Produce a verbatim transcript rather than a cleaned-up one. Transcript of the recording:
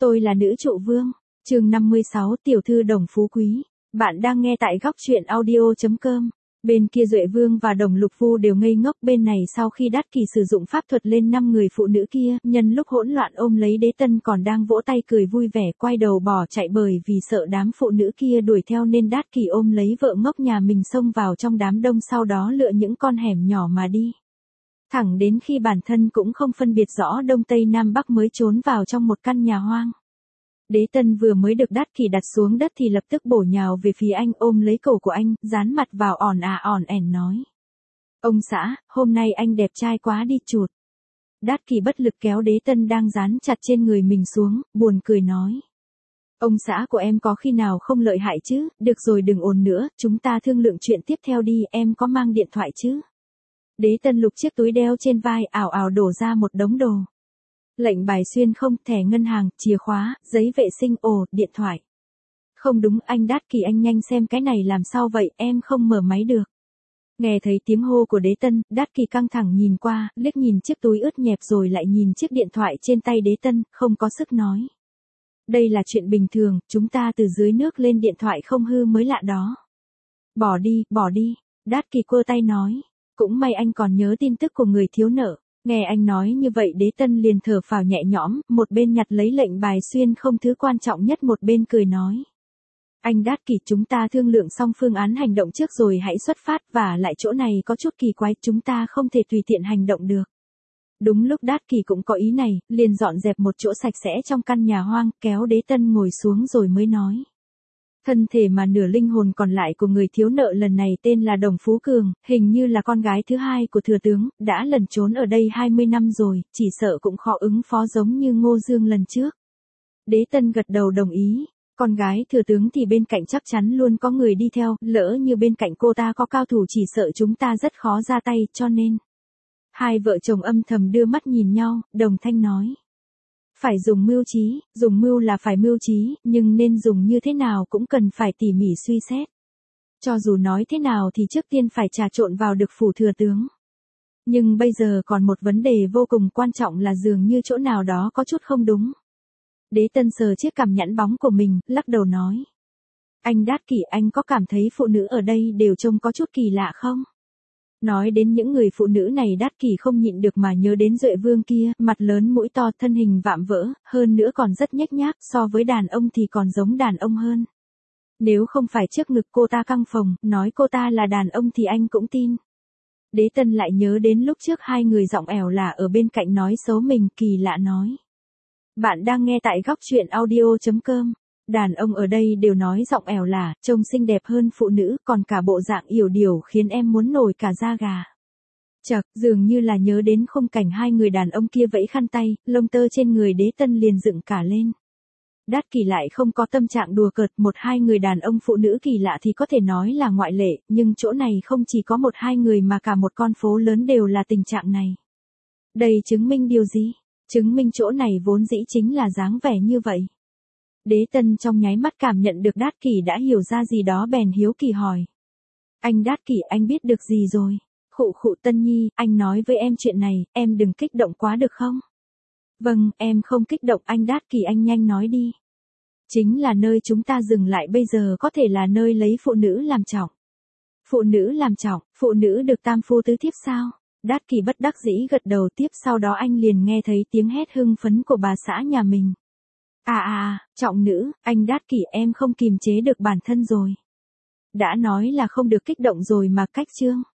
Tôi là nữ trụ vương. Chương năm mươi sáu, tiểu thư Đồng Phú Quý. Bạn đang nghe tại góc truyện audio chấm com. Bên kia Duệ Vương và Đồng Lục Phu đều ngây ngốc, bên này sau khi Đát Kỷ sử dụng pháp thuật lên năm người phụ nữ kia, nhân lúc hỗn loạn ôm lấy Đế Tân còn đang vỗ tay cười vui vẻ, quay đầu bỏ chạy bởi vì sợ đám phụ nữ kia đuổi theo nên Đát Kỷ ôm lấy vợ ngốc nhà mình xông vào trong đám đông, sau đó lựa những con hẻm nhỏ mà đi. Thẳng đến khi bản thân cũng không phân biệt rõ đông tây nam bắc mới trốn vào trong một căn nhà hoang. Đế Tân vừa mới được Đát Kỷ đặt xuống đất thì lập tức bổ nhào về phía anh, ôm lấy cổ của anh, dán mặt vào ỏn à ỏn ẻn nói. Ông xã, hôm nay anh đẹp trai quá đi chuột. Đát Kỷ bất lực kéo Đế Tân đang dán chặt trên người mình xuống, buồn cười nói. Ông xã của em có khi nào không lợi hại chứ, được rồi đừng ồn nữa, chúng ta thương lượng chuyện tiếp theo đi, em có mang điện thoại chứ. Đế Tân lục chiếc túi đeo trên vai, ảo ảo đổ ra một đống đồ. Lệnh bài xuyên không, thẻ ngân hàng, chìa khóa, giấy vệ sinh, ồ, điện thoại. Không đúng, anh Đát Kỷ anh nhanh xem cái này làm sao vậy, em không mở máy được. Nghe thấy tiếng hô của Đế Tân, Đát Kỷ căng thẳng nhìn qua, liếc nhìn chiếc túi ướt nhẹp rồi lại nhìn chiếc điện thoại trên tay Đế Tân, không có sức nói. Đây là chuyện bình thường, chúng ta từ dưới nước lên điện thoại không hư mới lạ đó. Bỏ đi, bỏ đi, Đát Kỷ quơ tay nói. Cũng may anh còn nhớ tin tức của người thiếu nợ. Nghe anh nói như vậy Đế Tân liền thở phào nhẹ nhõm, một bên nhặt lấy lệnh bài xuyên không thứ quan trọng nhất, một bên cười nói. Anh Đát Kỷ, chúng ta thương lượng xong phương án hành động trước rồi hãy xuất phát, và lại chỗ này có chút kỳ quái, chúng ta không thể tùy tiện hành động được. Đúng lúc Đát Kỷ cũng có ý này, liền dọn dẹp một chỗ sạch sẽ trong căn nhà hoang, kéo Đế Tân ngồi xuống rồi mới nói. Thân thể mà nửa linh hồn còn lại của người thiếu nợ lần này tên là Đồng Phú Cường, hình như là con gái thứ hai của thừa tướng, đã lẩn trốn ở đây hai mươi năm rồi, chỉ sợ cũng khó ứng phó giống như Ngô Dương lần trước. Đế Tân gật đầu đồng ý, con gái thừa tướng thì bên cạnh chắc chắn luôn có người đi theo, lỡ như bên cạnh cô ta có cao thủ chỉ sợ chúng ta rất khó ra tay, cho nên. Hai vợ chồng âm thầm đưa mắt nhìn nhau, đồng thanh nói. Phải dùng mưu trí, dùng mưu là phải mưu trí, nhưng nên dùng như thế nào cũng cần phải tỉ mỉ suy xét. Cho dù nói thế nào thì trước tiên phải trà trộn vào được phủ thừa tướng. Nhưng bây giờ còn một vấn đề vô cùng quan trọng là dường như chỗ nào đó có chút không đúng. Đế Tân sờ chiếc cằm nhẵn bóng của mình, lắc đầu nói. Anh Đát Kỷ, anh có cảm thấy phụ nữ ở đây đều trông có chút kỳ lạ không? Nói đến những người phụ nữ này Đát Kỷ không nhịn được mà nhớ đến Duệ Vương kia, mặt lớn mũi to, thân hình vạm vỡ, hơn nữa còn rất nhếch nhác, so với đàn ông thì còn giống đàn ông hơn. Nếu không phải trước ngực cô ta căng phồng, nói cô ta là đàn ông thì anh cũng tin. Đế Tân lại nhớ đến lúc trước hai người giọng ẻo lả ở bên cạnh nói xấu mình, kỳ lạ nói. Bạn đang nghe tại góc truyện audio chấm com. Đàn ông ở đây đều nói giọng ẻo lả, trông xinh đẹp hơn phụ nữ, còn cả bộ dạng yểu điểu khiến em muốn nổi cả da gà. Chậc, dường như là nhớ đến khung cảnh hai người đàn ông kia vẫy khăn tay, lông tơ trên người Đế Tân liền dựng cả lên. Đát Kỷ lại không có tâm trạng đùa cợt, một hai người đàn ông phụ nữ kỳ lạ thì có thể nói là ngoại lệ, nhưng chỗ này không chỉ có một hai người mà cả một con phố lớn đều là tình trạng này. Đây chứng minh điều gì? Chứng minh chỗ này vốn dĩ chính là dáng vẻ như vậy. Đế Tân trong nháy mắt cảm nhận được Đát Kỷ đã hiểu ra gì đó bèn hiếu kỳ hỏi. Anh Đát Kỷ, anh biết được gì rồi? Khụ khụ Tân Nhi, anh nói với em chuyện này, em đừng kích động quá được không? Vâng, em không kích động, anh Đát Kỷ anh nhanh nói đi. Chính là nơi chúng ta dừng lại bây giờ có thể là nơi lấy phụ nữ làm trọng. Phụ nữ làm trọng, phụ nữ được tam phu tứ thiếp sao? Đát Kỷ bất đắc dĩ gật đầu, tiếp sau đó anh liền nghe thấy tiếng hét hưng phấn của bà xã nhà mình. À à, trọng nữ, anh Đát Kỷ em không kìm chế được bản thân rồi. Đã nói là không được kích động rồi mà cách chương.